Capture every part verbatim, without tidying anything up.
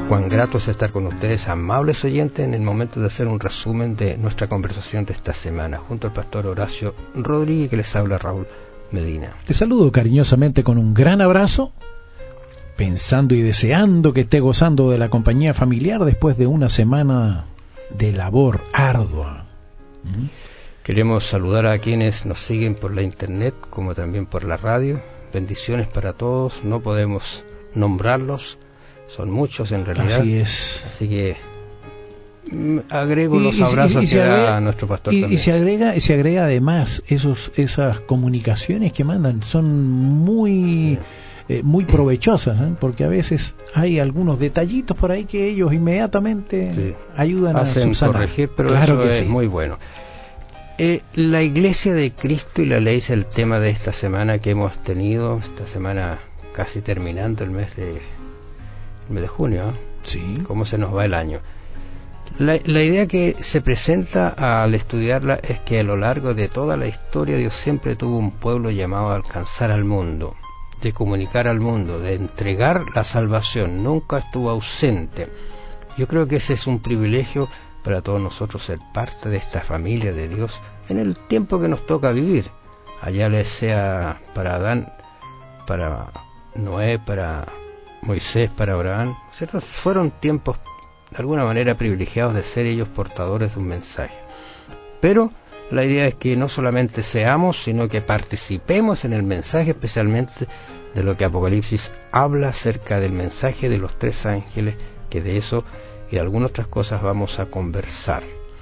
cuán grato es estar con ustedes, amables oyentes, en el momento de hacer un resumen de nuestra conversación de esta semana, junto al pastor Horacio Rodríguez, que les habla Raúl Medina. Les saludo cariñosamente con un gran abrazo, pensando y deseando que esté gozando de la compañía familiar después de una semana de labor ardua. ¿Mm? Queremos saludar a quienes nos siguen por la internet, como también por la radio. Bendiciones para todos, no podemos nombrarlos, son muchos en realidad. Así es. Así que mm, agrego y, los y, abrazos y, y que agrega, da nuestro pastor y, también. Y se agrega, y se agrega además esos, esas comunicaciones que mandan, son muy... Sí. Eh, muy provechosas, ¿eh? Porque a veces hay algunos detallitos por ahí que ellos inmediatamente sí. ayudan Hacen a subsanar. corregir, pero claro eso que es sí. muy bueno. Eh, la Iglesia de Cristo y la Ley es el tema de esta semana que hemos tenido, esta semana casi terminando el mes de, el mes de junio, ¿eh? Sí. ¿Cómo se nos va el año? La, la idea que se presenta al estudiarla es que a lo largo de toda la historia Dios siempre tuvo un pueblo llamado a alcanzar al mundo, de comunicar al mundo, de entregar la salvación, nunca estuvo ausente. Yo creo que ese es un privilegio para todos nosotros, ser parte de esta familia de Dios en el tiempo que nos toca vivir, allá les sea para Adán, para Noé, para Moisés, para Abraham, ¿cierto? Fueron tiempos de alguna manera privilegiados de ser ellos portadores de un mensaje, pero la idea es que no solamente seamos, sino que participemos en el mensaje, especialmente de lo que Apocalipsis habla acerca del mensaje de los tres ángeles, que de eso y de algunas otras cosas vamos a conversar.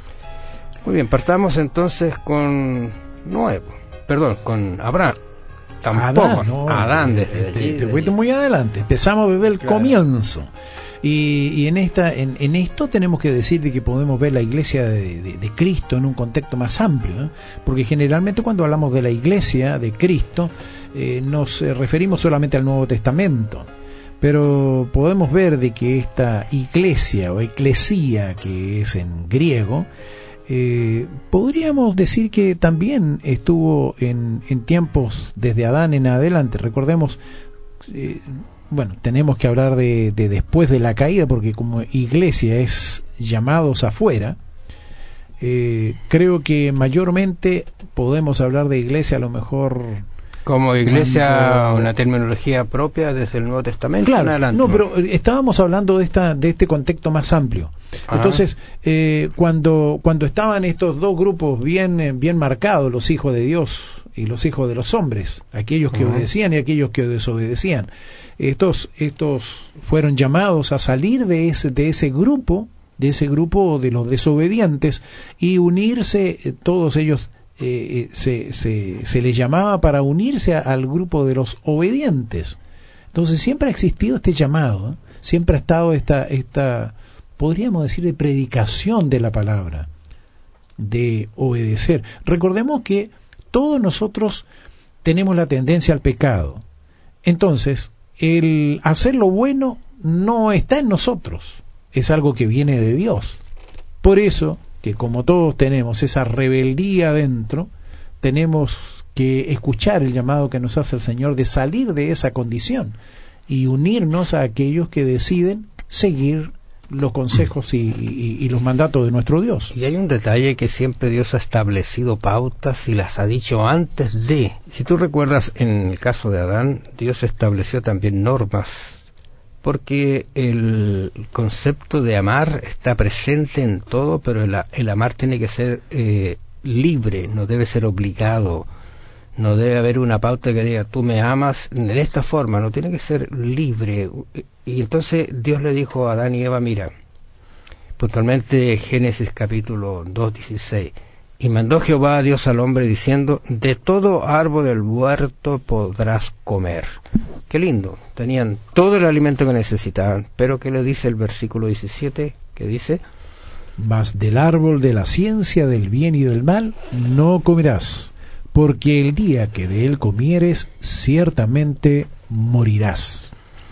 Muy bien, partamos entonces con Noé, perdón, con Abraham. Tampoco, Adán, no, Adán desde te, allí. Te, te fuiste muy adelante, empezamos a ver el claro. comienzo. Y, y en esta en, en esto tenemos que decir de que podemos ver la iglesia de, de, de Cristo en un contexto más amplio, ¿eh? Porque generalmente cuando hablamos de la iglesia de Cristo eh, nos eh, referimos solamente al Nuevo Testamento, pero podemos ver de que esta iglesia o eclesía, que es en griego, eh, podríamos decir que también estuvo en, en tiempos desde Adán en adelante. Recordemos, eh, bueno, tenemos que hablar de, de después de la caída, porque como iglesia es llamados afuera, eh, creo que mayormente podemos hablar de iglesia a lo mejor como iglesia, cuando... una terminología propia desde el Nuevo Testamento. Claro, en adelante, no, pero estábamos hablando de esta de este contexto más amplio. Ajá. Entonces, eh, cuando cuando estaban estos dos grupos bien bien marcados, los hijos de Dios y los hijos de los hombres, aquellos que uh-huh. obedecían y aquellos que desobedecían, estos estos fueron llamados a salir de ese de ese grupo, de ese grupo de los desobedientes y unirse eh, todos ellos. Eh, se, se, se les llamaba para unirse a, al grupo de los obedientes. Entonces siempre ha existido este llamado, ¿eh? Siempre ha estado esta, esta, podríamos decir, de predicación de la palabra, de obedecer. Recordemos que todos nosotros tenemos la tendencia al pecado. Entonces, el hacer lo bueno no está en nosotros, es algo que viene de Dios. Por eso, que como todos tenemos esa rebeldía dentro, tenemos que escuchar el llamado que nos hace el Señor de salir de esa condición y unirnos a aquellos que deciden seguir los consejos y, y, y los mandatos de nuestro Dios. Y hay un detalle, que siempre Dios ha establecido pautas y las ha dicho antes de. Si tú recuerdas, en el caso de Adán, Dios estableció también normas, porque el concepto de amar está presente en todo, pero el, el amar tiene que ser eh, libre, no debe ser obligado, no debe haber una pauta que diga tú me amas de esta forma, no, tiene que ser libre. Y entonces Dios le dijo a Adán y Eva, mira, puntualmente Génesis capítulo dos, dieciséis, y mandó Jehová a Dios al hombre diciendo, de todo árbol del huerto podrás comer. Qué lindo, tenían todo el alimento que necesitaban, pero ¿qué le dice el versículo diecisiete? ¿Qué dice? Mas del árbol de la ciencia del bien y del mal no comerás, porque el día que de él comieres ciertamente morirás.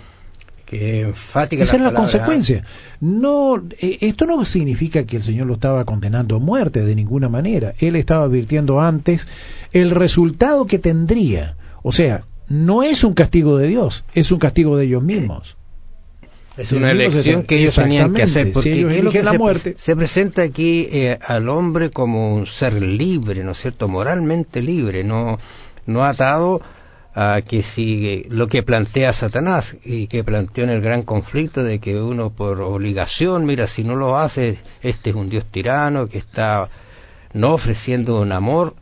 Qué enfática. Esa la es la palabra, consecuencia. No, eh, esto no significa que el Señor lo estaba condenando a muerte de ninguna manera. Él estaba advirtiendo antes el resultado que tendría. O sea, no es un castigo de Dios, es un castigo de ellos mismos. Es una elección que ellos tenían que hacer, porque si ellos es lo que la se, muerte. se presenta aquí eh, al hombre como un ser libre, ¿no es cierto? Moralmente libre, no, no atado a que si lo que plantea Satanás y que planteó en el gran conflicto de que uno por obligación, mira, si no lo hace, este es un Dios tirano que está no ofreciendo un amor.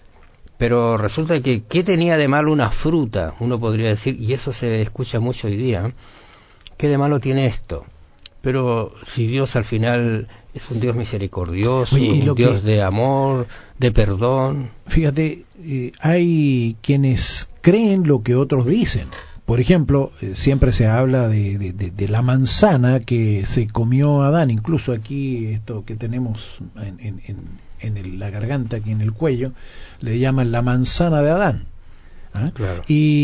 Pero resulta que, ¿qué tenía de malo una fruta? Uno podría decir, y eso se escucha mucho hoy día, ¿eh? ¿Qué de malo tiene esto? Pero si Dios al final es un Dios misericordioso, Oye, un Dios que, de amor, de perdón. Fíjate, eh, hay quienes creen lo que otros dicen. Por ejemplo, eh, siempre se habla de, de, de, de la manzana que se comió Adán, incluso aquí esto que tenemos en, en, en, en el, la garganta, aquí en el cuello, le llaman la manzana de Adán. ¿Ah? Claro.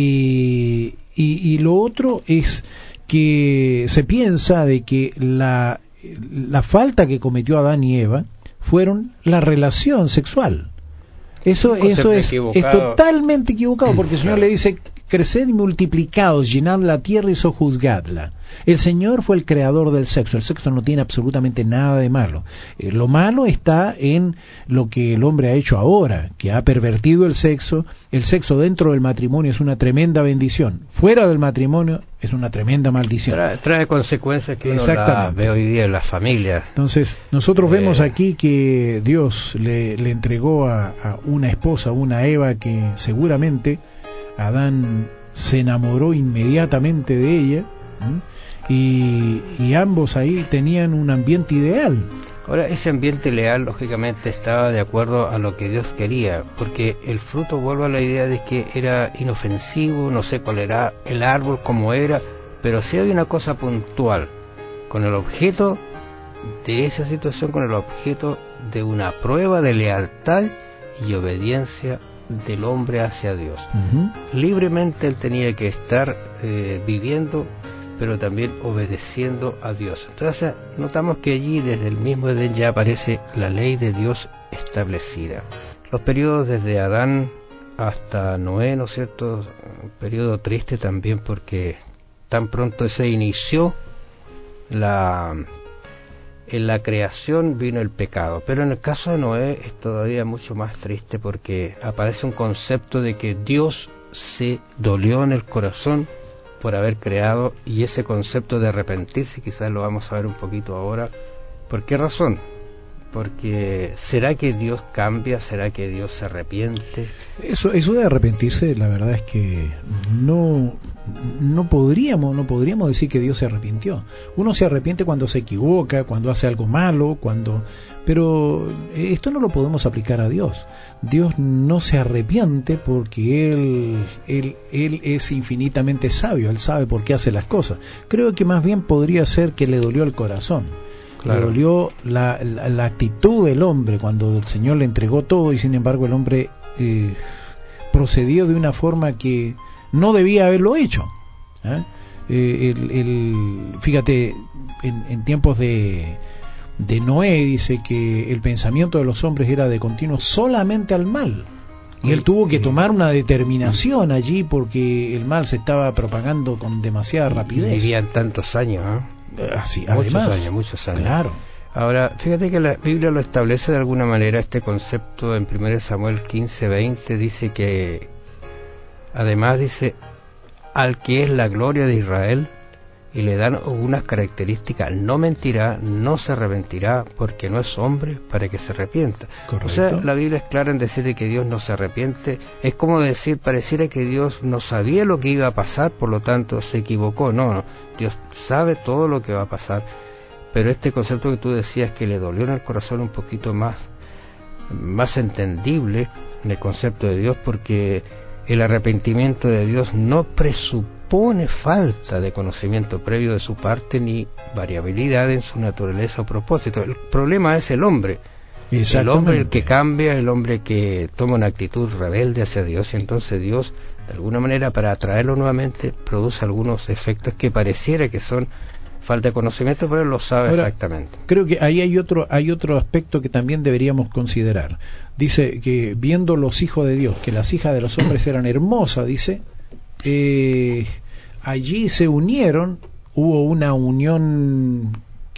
Y, y, y lo otro es que se piensa de que la, la falta que cometió Adán y Eva fueron la relación sexual. Eso, eso es, es totalmente equivocado, porque el Señor claro. le dice, creced y multiplicaos, llenad la tierra y sojuzgadla. El Señor fue el creador del sexo. El sexo no tiene absolutamente nada de malo. Eh, lo malo está en lo que el hombre ha hecho ahora, que ha pervertido el sexo. El sexo dentro del matrimonio es una tremenda bendición. Fuera del matrimonio es una tremenda maldición. Trae, trae consecuencias que uno la ve hoy día en las familias. Entonces, nosotros eh... vemos aquí que Dios le, le entregó a, a una esposa, una Eva, que seguramente Adán se enamoró inmediatamente de ella. ¿eh? Y, y ambos ahí tenían un ambiente ideal. Ahora, ese ambiente ideal lógicamente estaba de acuerdo a lo que Dios quería, porque el fruto, vuelvo a la idea de que era inofensivo, no sé cuál era el árbol, cómo era, pero sí había una cosa puntual, con el objeto de esa situación, con el objeto de una prueba de lealtad y obediencia del hombre hacia Dios. Uh-huh. Libremente él tenía que estar eh, viviendo, pero también obedeciendo a Dios. Entonces notamos que allí desde el mismo Edén ya aparece la ley de Dios establecida. Los periodos desde Adán hasta Noé, ¿no es cierto? Un periodo triste también, porque tan pronto se inició la, en la creación vino el pecado. Pero en el caso de Noé es todavía mucho más triste, porque aparece un concepto de que Dios se dolió en el corazón por haber creado, y ese concepto de arrepentirse quizás lo vamos a ver un poquito ahora. ¿Por qué razón? Porque ¿será que Dios cambia? ¿Será que Dios se arrepiente? Eso, eso de arrepentirse, la verdad es que no, no podríamos, no podríamos decir que Dios se arrepintió. Uno se arrepiente cuando se equivoca, cuando hace algo malo, cuando, pero esto no lo podemos aplicar a Dios. Dios no se arrepiente porque él, él, él es infinitamente sabio, él sabe por qué hace las cosas. Creo que más bien podría ser que le dolió el corazón. Claro. Le dolió la, la, la actitud del hombre cuando el Señor le entregó todo, y sin embargo el hombre eh, procedió de una forma que no debía haberlo hecho. ¿eh? Eh, el, el, fíjate, en, en tiempos de, de Noé dice que el pensamiento de los hombres era de continuo solamente al mal. Y él tuvo que tomar una determinación allí porque el mal se estaba propagando con demasiada rapidez. Vivían tantos años, ¿eh? Así, muchos además, años, muchos años. Claro. Ahora, fíjate que la Biblia lo establece de alguna manera, este concepto en primero Samuel quince veinte, dice que, además dice, al que es la gloria de Israel, y le dan unas características: no mentirá, no se arrepentirá, porque no es hombre para que se arrepienta. Correcto. O sea, la Biblia es clara en decir de que Dios no se arrepiente. Es como decir, pareciera que Dios no sabía lo que iba a pasar, por lo tanto se equivocó. No, no, Dios sabe todo lo que va a pasar, pero este concepto que tú decías, que le dolió en el corazón, un poquito más, más entendible en el concepto de Dios, porque el arrepentimiento de Dios no presupone pone falta de conocimiento previo de su parte ni variabilidad en su naturaleza o propósito. El problema es el hombre, el hombre el que cambia, el hombre que toma una actitud rebelde hacia Dios, y entonces Dios, de alguna manera, para atraerlo nuevamente, produce algunos efectos que pareciera que son falta de conocimiento, pero él lo sabe. Ahora, exactamente. Creo que ahí hay otro, hay otro aspecto que también deberíamos considerar. Dice que viendo los hijos de Dios, que las hijas de los hombres eran hermosas, dice, Eh, allí se unieron hubo una unión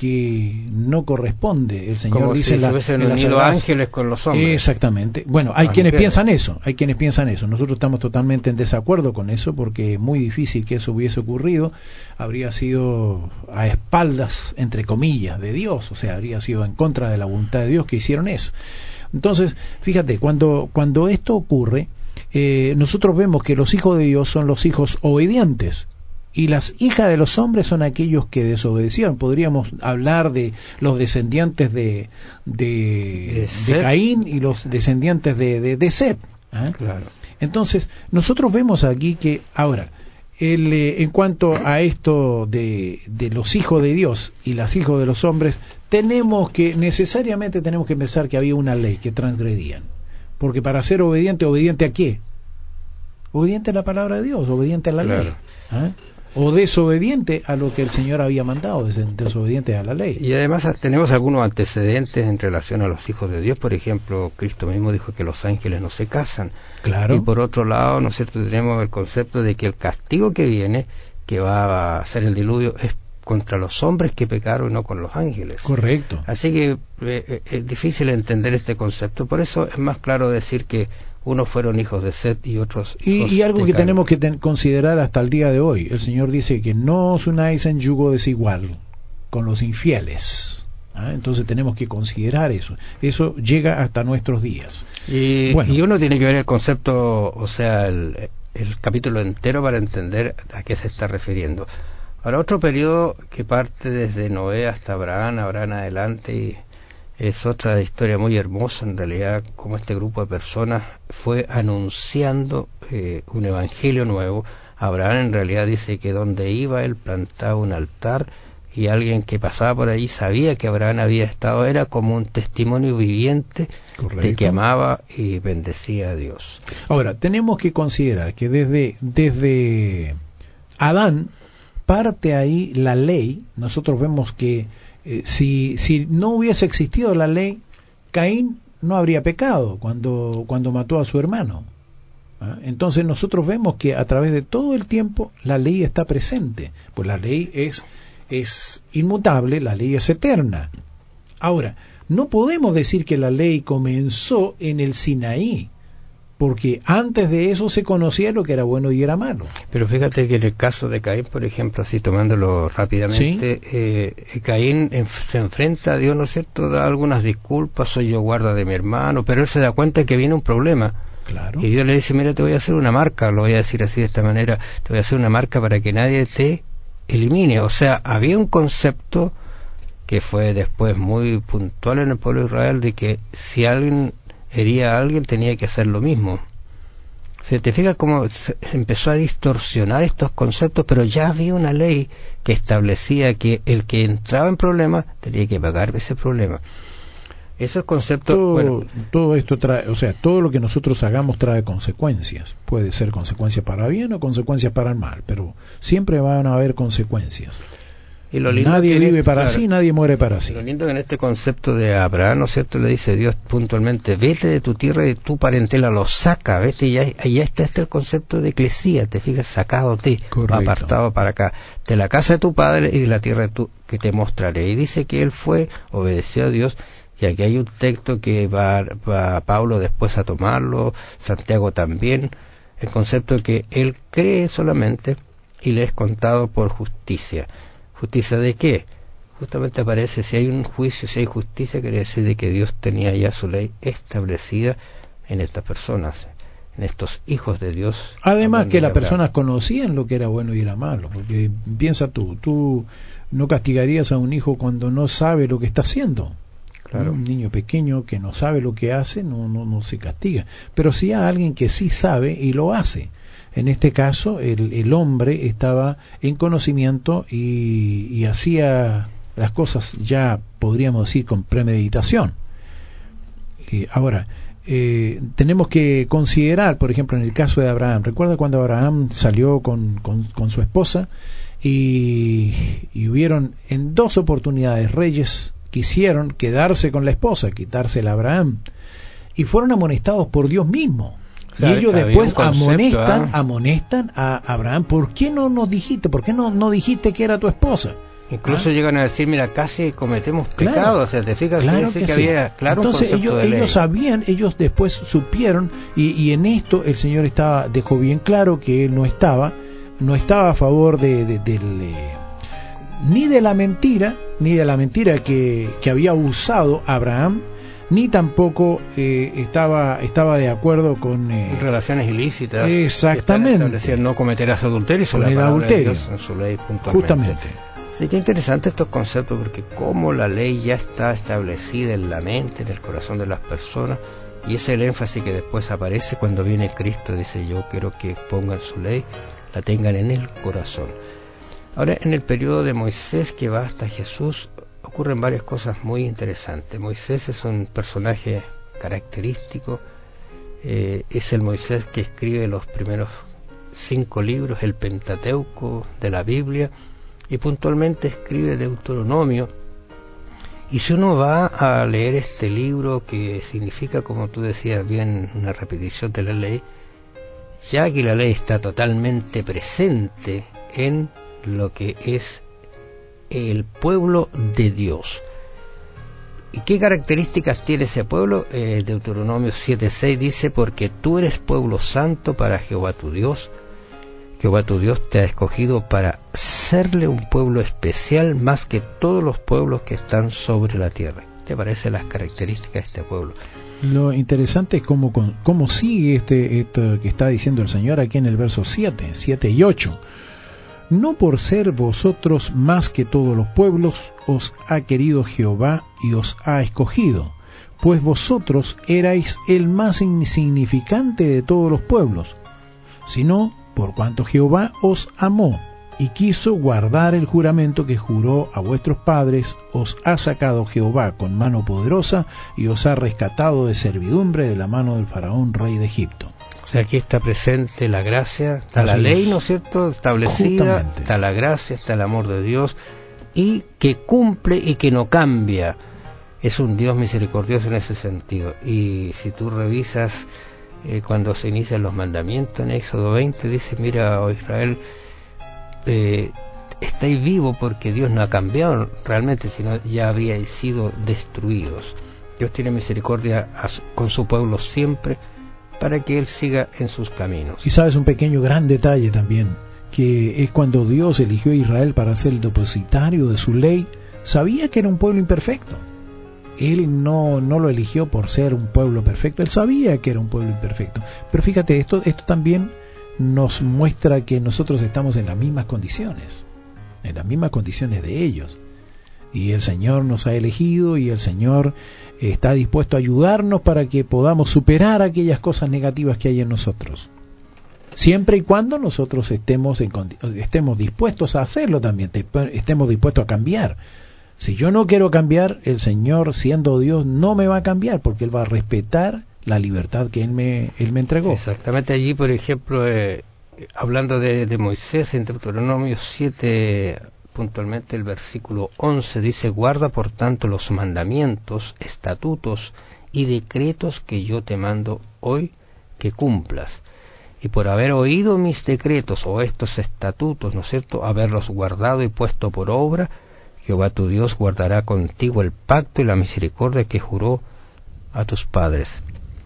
que no corresponde. El Señor como dice si en la, se hubiesen en las unido sagradas- ángeles con los hombres. Exactamente. Bueno, hay Las quienes mujeres. piensan eso, hay quienes piensan eso. Nosotros estamos totalmente en desacuerdo con eso porque es muy difícil que eso hubiese ocurrido. Habría sido a espaldas, entre comillas, de Dios, o sea, habría sido en contra de la voluntad de Dios que hicieron eso. Entonces, fíjate, cuando, cuando esto ocurre, eh, nosotros vemos que los hijos de Dios son los hijos obedientes. Y las hijas de los hombres son aquellos que desobedecieron. Podríamos hablar de los descendientes de, de, De de Set. Caín y los descendientes de, de, de Set. ¿eh? Claro. Entonces, nosotros vemos aquí que, ahora, el, eh, en cuanto a esto de, de los hijos de Dios y las hijos de los hombres, tenemos que, necesariamente tenemos que pensar que había una ley que transgredían. Porque para ser obediente, ¿obediente a qué? Obediente a la palabra de Dios, obediente a la Claro. ley. ¿eh? O desobediente a lo que el Señor había mandado, des- desobediente a la ley. Y además tenemos algunos antecedentes en relación a los hijos de Dios. Por ejemplo, Cristo mismo dijo que los ángeles no se casan. Claro. Y por otro lado, ¿no es cierto?, tenemos el concepto de que el castigo que viene, que va a ser el diluvio, es contra los hombres que pecaron y no con los ángeles. Correcto. Así que eh, eh, es difícil entender este concepto. Por eso es más claro decir que unos fueron hijos de Set y otros Y, hijos y algo de que Caín. tenemos que ten- considerar hasta el día de hoy. El Señor dice que no os unáis en yugo desigual con los infieles. ¿ah? Entonces tenemos que considerar eso. Eso llega hasta nuestros días. Y, Bueno. y uno tiene que ver el concepto, o sea, el, el capítulo entero para entender a qué se está refiriendo. Ahora, otro periodo que parte desde Noé hasta Abraham, Abraham adelante, y es otra historia muy hermosa en realidad, como este grupo de personas fue anunciando eh, un evangelio nuevo. Abraham en realidad dice que donde iba él plantaba un altar, y alguien que pasaba por allí sabía que Abraham había estado, era como un testimonio viviente Correcto. de que amaba y bendecía a Dios. Ahora, tenemos que considerar que desde, desde Adán parte ahí la ley. Nosotros vemos que eh, si, si no hubiese existido la ley, Caín no habría pecado cuando, cuando mató a su hermano. ¿ah? Entonces nosotros vemos que a través de todo el tiempo la ley está presente, pues la ley es, es inmutable, la ley es eterna. Ahora, no podemos decir que la ley comenzó en el Sinaí, porque antes de eso se conocía lo que era bueno y era malo. Pero fíjate que en el caso de Caín, por ejemplo, así tomándolo rápidamente, ¿Sí? eh, Caín en, se enfrenta a Dios, ¿no es cierto?, da algunas disculpas, soy yo guarda de mi hermano, pero él se da cuenta que viene un problema. Claro. Y Dios le dice, mira, te voy a hacer una marca, lo voy a decir así de esta manera, te voy a hacer una marca para que nadie te elimine. O sea, había un concepto que fue después muy puntual en el pueblo de Israel, de que si alguien hería a alguien tenía que hacer lo mismo. Se te fija cómo se empezó a distorsionar estos conceptos, pero ya había una ley que establecía que el que entraba en problemas tenía que pagar ese problema. Esos conceptos, todo, bueno, todo esto trae, o sea, todo lo que nosotros hagamos trae consecuencias. Puede ser consecuencias para bien o consecuencias para el mal, pero siempre van a haber consecuencias. y lo lindo Nadie que vive en, para claro, sí, nadie muere para sí. Lo lindo que en este concepto de Abraham, ¿no es cierto?, le dice Dios puntualmente, vete de tu tierra y de tu parentela, lo saca, vete, y ya, ya está este el concepto de eclesía, te fijas, sacado de, apartado para acá, de la casa de tu padre y de la tierra de tu, que te mostraré. Y dice que él fue, obedeció a Dios, y aquí hay un texto que va, va Pablo después a tomarlo, Santiago también, el concepto que él cree solamente y le es contado por justicia. ¿Justicia de qué? Justamente aparece, si hay un juicio, si hay justicia, quiere decir de que Dios tenía ya su ley establecida en estas personas, en estos hijos de Dios. Además que las Abraham. personas conocían lo que era bueno y era malo, porque piensa tú, tú no castigarías a un hijo cuando no sabe lo que está haciendo. Claro. Un niño pequeño que no sabe lo que hace no, no, no se castiga, pero si hay alguien que sí sabe y lo hace. En este caso, el, el hombre estaba en conocimiento y, y hacía las cosas, ya podríamos decir, con premeditación. Eh, ahora, eh, tenemos que considerar, por ejemplo, en el caso de Abraham, recuerda cuando Abraham salió con, con, con su esposa y, y hubieron en dos oportunidades reyes quisieron quedarse con la esposa, quitársela a Abraham, y fueron amonestados por Dios mismo. O sea, y ellos después concepto, amonestan, ¿eh? amonestan a Abraham, ¿por qué no nos dijiste? ¿Por qué no, no dijiste que era tu esposa? Incluso ¿Ah? llegan a decir, mira, casi cometemos Claro, pecado, o sea, te fijas, claro que, que, que sí. había claro Entonces un concepto ellos, de ley. ellos sabían, ellos después supieron, y, y en esto el Señor estaba, dejó bien claro que él no estaba, no estaba a favor de, de, del, eh, ni de la mentira, ni de la mentira que, que había usado Abraham, ni tampoco eh, estaba estaba de acuerdo con eh, relaciones ilícitas. Exactamente. Decían no cometerás adulterio, con la el palabra adulterio. de Dios en su ley puntualmente. Justamente. Sí, qué interesante estos conceptos, porque como la ley ya está establecida en la mente, en el corazón de las personas, y ese es el énfasis que después aparece cuando viene Cristo, dice, yo quiero que pongan su ley, la tengan en el corazón. Ahora, en el periodo de Moisés que va hasta Jesús, ocurren varias cosas muy interesantes. Moisés es un personaje característico, eh, es el Moisés que escribe los primeros cinco libros, el Pentateuco de la Biblia, y puntualmente escribe Deuteronomio. Y si uno va a leer este libro, que significa, como tú decías bien, una repetición de la ley, ya que la ley está totalmente presente en lo que es el pueblo de Dios. ¿Y qué características tiene ese pueblo? Eh, Deuteronomio siete seis dice, porque tú eres pueblo santo para Jehová tu Dios. Jehová tu Dios te ha escogido para serle un pueblo especial más que todos los pueblos que están sobre la tierra. ¿Te parecen las características de este pueblo? Lo interesante es cómo, cómo sigue este, esto que está diciendo el Señor aquí en el verso siete, siete y ocho. No por ser vosotros más que todos los pueblos, os ha querido Jehová y os ha escogido, pues vosotros erais el más insignificante de todos los pueblos, sino por cuanto Jehová os amó y quiso guardar el juramento que juró a vuestros padres, os ha sacado Jehová con mano poderosa y os ha rescatado de servidumbre de la mano del faraón rey de Egipto. O sea, aquí está presente la gracia, está Así la ley, ¿no es cierto?, establecida, justamente. Está la gracia, está el amor de Dios, y que cumple y que no cambia. Es un Dios misericordioso en ese sentido. Y si tú revisas eh, cuando se inician los mandamientos en Éxodo veinte, dice, mira, oh Israel, eh, estáis vivos porque Dios no ha cambiado realmente, sino ya habíais sido destruidos. Dios tiene misericordia a su, con su pueblo siempre, para que Él siga en sus caminos. Y sabes un pequeño gran detalle también, que es cuando Dios eligió a Israel para ser el depositario de su ley, sabía que era un pueblo imperfecto. Él no, no lo eligió por ser un pueblo perfecto, Él sabía que era un pueblo imperfecto. Pero fíjate, esto, esto también nos muestra que nosotros estamos en las mismas condiciones, en las mismas condiciones de ellos. Y el Señor nos ha elegido y el Señor está dispuesto a ayudarnos para que podamos superar aquellas cosas negativas que hay en nosotros. Siempre y cuando nosotros estemos, en, estemos dispuestos a hacerlo también, estemos dispuestos a cambiar. Si yo no quiero cambiar, el Señor, siendo Dios, no me va a cambiar, porque Él va a respetar la libertad que Él me, él me entregó. Exactamente. Allí, por ejemplo, eh, hablando de, de Moisés, en Deuteronomio siete, puntualmente el versículo once, dice, guarda por tanto los mandamientos, estatutos y decretos que yo te mando hoy que cumplas. Y por haber oído mis decretos o estos estatutos, ¿no es cierto?, haberlos guardado y puesto por obra, Jehová tu Dios guardará contigo el pacto y la misericordia que juró a tus padres.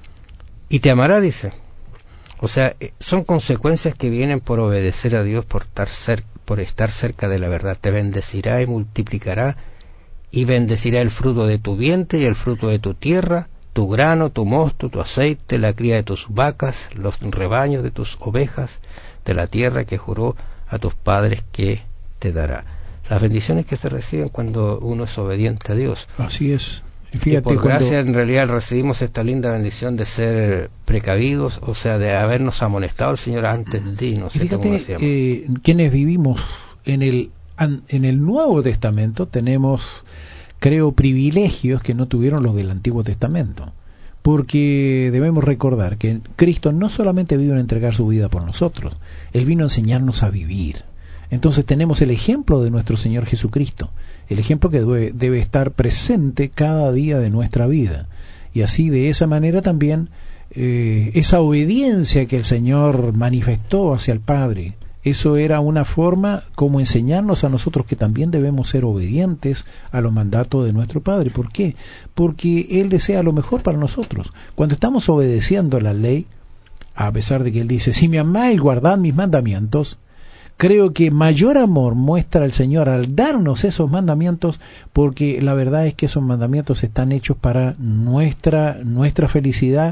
Y te amará, dice. O sea, son consecuencias que vienen por obedecer a Dios, por estar cerca, por estar cerca de la verdad. Te bendecirá y multiplicará, y bendecirá el fruto de tu vientre y el fruto de tu tierra, tu grano, tu mosto, tu aceite, la cría de tus vacas, los rebaños de tus ovejas, de la tierra que juró a tus padres que te dará. Las bendiciones que se reciben cuando uno es obediente a Dios. Así es. Fíjate, y por cuando... gracia en realidad recibimos esta linda bendición de ser precavidos, o sea, de habernos amonestado el Señor antes de, no sé Fíjate, cómo decíamos. Eh, quienes vivimos en el en el Nuevo Testamento tenemos, creo, privilegios que no tuvieron los del Antiguo Testamento, porque debemos recordar que Cristo no solamente vino a entregar su vida por nosotros, Él vino a enseñarnos a vivir. Entonces tenemos el ejemplo de nuestro Señor Jesucristo, el ejemplo que debe, debe estar presente cada día de nuestra vida. Y así, de esa manera también, eh, esa obediencia que el Señor manifestó hacia el Padre. Eso era una forma como enseñarnos a nosotros que también debemos ser obedientes a los mandatos de nuestro Padre. ¿Por qué? Porque Él desea lo mejor para nosotros. Cuando estamos obedeciendo la ley, a pesar de que Él dice, si me amáis, guardad mis mandamientos, creo que mayor amor muestra el Señor al darnos esos mandamientos, porque la verdad es que esos mandamientos están hechos para nuestra, nuestra felicidad,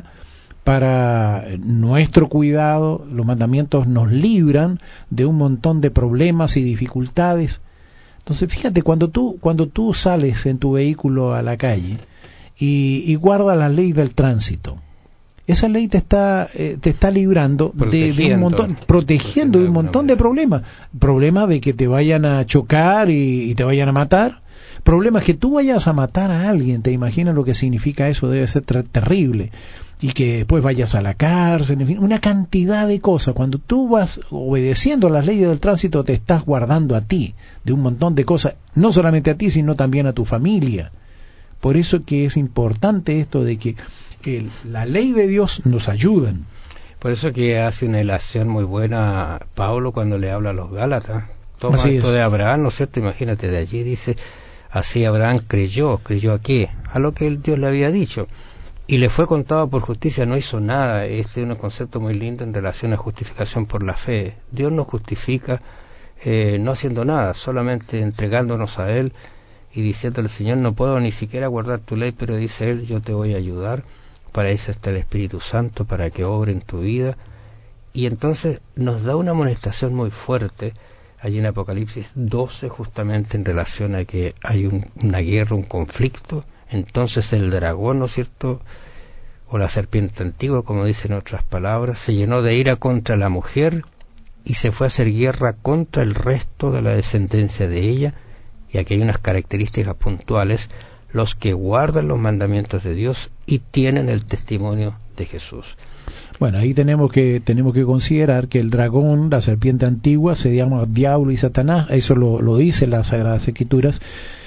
para nuestro cuidado. Los mandamientos nos libran de un montón de problemas y dificultades. Entonces fíjate, cuando tú, cuando tú sales en tu vehículo a la calle y, y guardas la ley del tránsito, esa ley te está eh, te está librando de, de un montón, protegiendo de un montón de problemas. Problemas de que te vayan a chocar y, y te vayan a matar. Problemas que tú vayas a matar a alguien. ¿Te imaginas lo que significa eso? Debe ser ter- terrible. Y que después vayas a la cárcel, en fin, una cantidad de cosas. Cuando tú vas obedeciendo las leyes del tránsito, te estás guardando a ti de un montón de cosas, no solamente a ti, sino también a tu familia. Por eso que es importante esto de que el, la ley de Dios nos ayuda. Por eso que hace una ilación muy buena Pablo cuando le habla a los Gálatas. Toma Así esto es. de Abraham, ¿no es cierto? Imagínate, de allí dice, así Abraham creyó, ¿creyó a qué? A lo que el Dios le había dicho. Y le fue contado por justicia, no hizo nada. Este es un concepto muy lindo en relación a justificación por la fe. Dios nos justifica eh, no haciendo nada, solamente entregándonos a Él y diciéndole, Señor, no puedo ni siquiera guardar tu ley, pero dice Él, yo te voy a ayudar. Para eso está el Espíritu Santo, para que obre en tu vida. Y entonces nos da una amonestación muy fuerte allí en Apocalipsis doce, justamente en relación a que hay un, una guerra, un conflicto. Entonces el dragón, ¿no es cierto?, o la serpiente antigua, como dicen otras palabras, se llenó de ira contra la mujer y se fue a hacer guerra contra el resto de la descendencia de ella. Y aquí hay unas características puntuales: los que guardan los mandamientos de Dios y tienen el testimonio de Jesús. Bueno, ahí tenemos que tenemos que considerar que el dragón, la serpiente antigua, se llama Diablo y Satanás. Eso lo, lo dice las Sagradas Escrituras.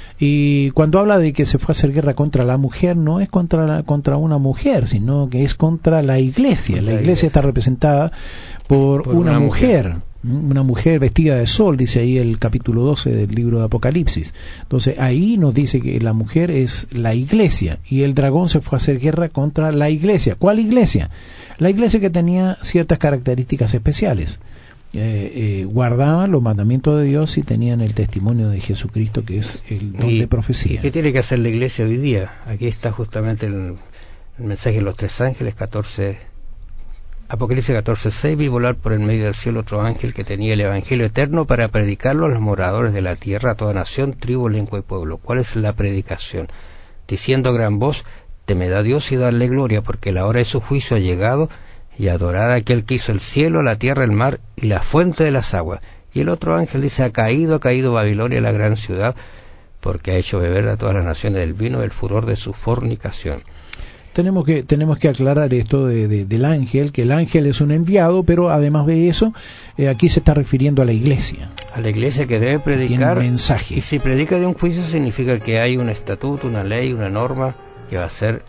Y cuando habla de que se fue a hacer guerra contra la mujer, no es contra la, contra una mujer, sino que es contra la iglesia. La, la iglesia, iglesia está representada por, por una, una mujer, mujer, una mujer vestida de sol, dice ahí el capítulo doce del libro de Apocalipsis. Entonces ahí nos dice que la mujer es la iglesia y el dragón se fue a hacer guerra contra la iglesia. ¿Cuál iglesia? La iglesia que tenía ciertas características especiales. Eh, eh, guardaban los mandamientos de Dios y tenían el testimonio de Jesucristo, que es el don y, de profecía. ¿Y qué tiene que hacer la iglesia hoy día? Aquí está justamente el, el mensaje de los tres ángeles, catorce, Apocalipsis catorce seis: vi volar por el medio del cielo otro ángel que tenía el evangelio eterno para predicarlo a los moradores de la tierra, a toda nación, tribu, lengua y pueblo. ¿Cuál es la predicación? Diciendo a gran voz, temed a Dios y dadle gloria, porque la hora de su juicio ha llegado, y adorad a aquel que hizo el cielo, la tierra, el mar y la fuente de las aguas. Y el otro ángel dice, ha caído, ha caído Babilonia, la gran ciudad, porque ha hecho beber a todas las naciones del vino del furor de su fornicación. Tenemos que tenemos que aclarar esto de, de, del ángel, que el ángel es un enviado, pero además de eso, eh, aquí se está refiriendo a la iglesia. A la iglesia que debe predicar. Tiene un mensaje. Y si predica de un juicio significa que hay un estatuto, una ley, una norma que va a ser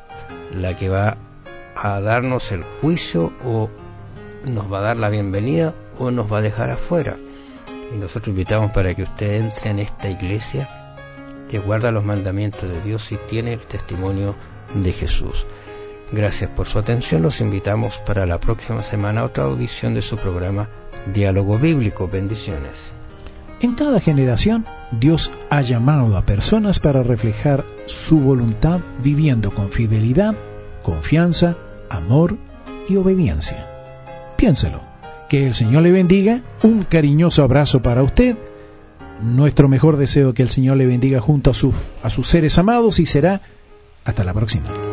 la que va a darnos el juicio, o nos va a dar la bienvenida o nos va a dejar afuera. Y nosotros invitamos para que usted entre en esta iglesia que guarda los mandamientos de Dios y tiene el testimonio de Jesús. Gracias por su atención. Los invitamos para la próxima semana a otra audición de su programa Diálogo Bíblico. Bendiciones. En cada generación, Dios ha llamado a personas para reflejar su voluntad viviendo con fidelidad, confianza, amor y obediencia. Piénselo. Que el Señor le bendiga. Un cariñoso abrazo para usted. Nuestro mejor deseo, que el Señor le bendiga junto a, su, a sus seres amados, y será hasta la próxima.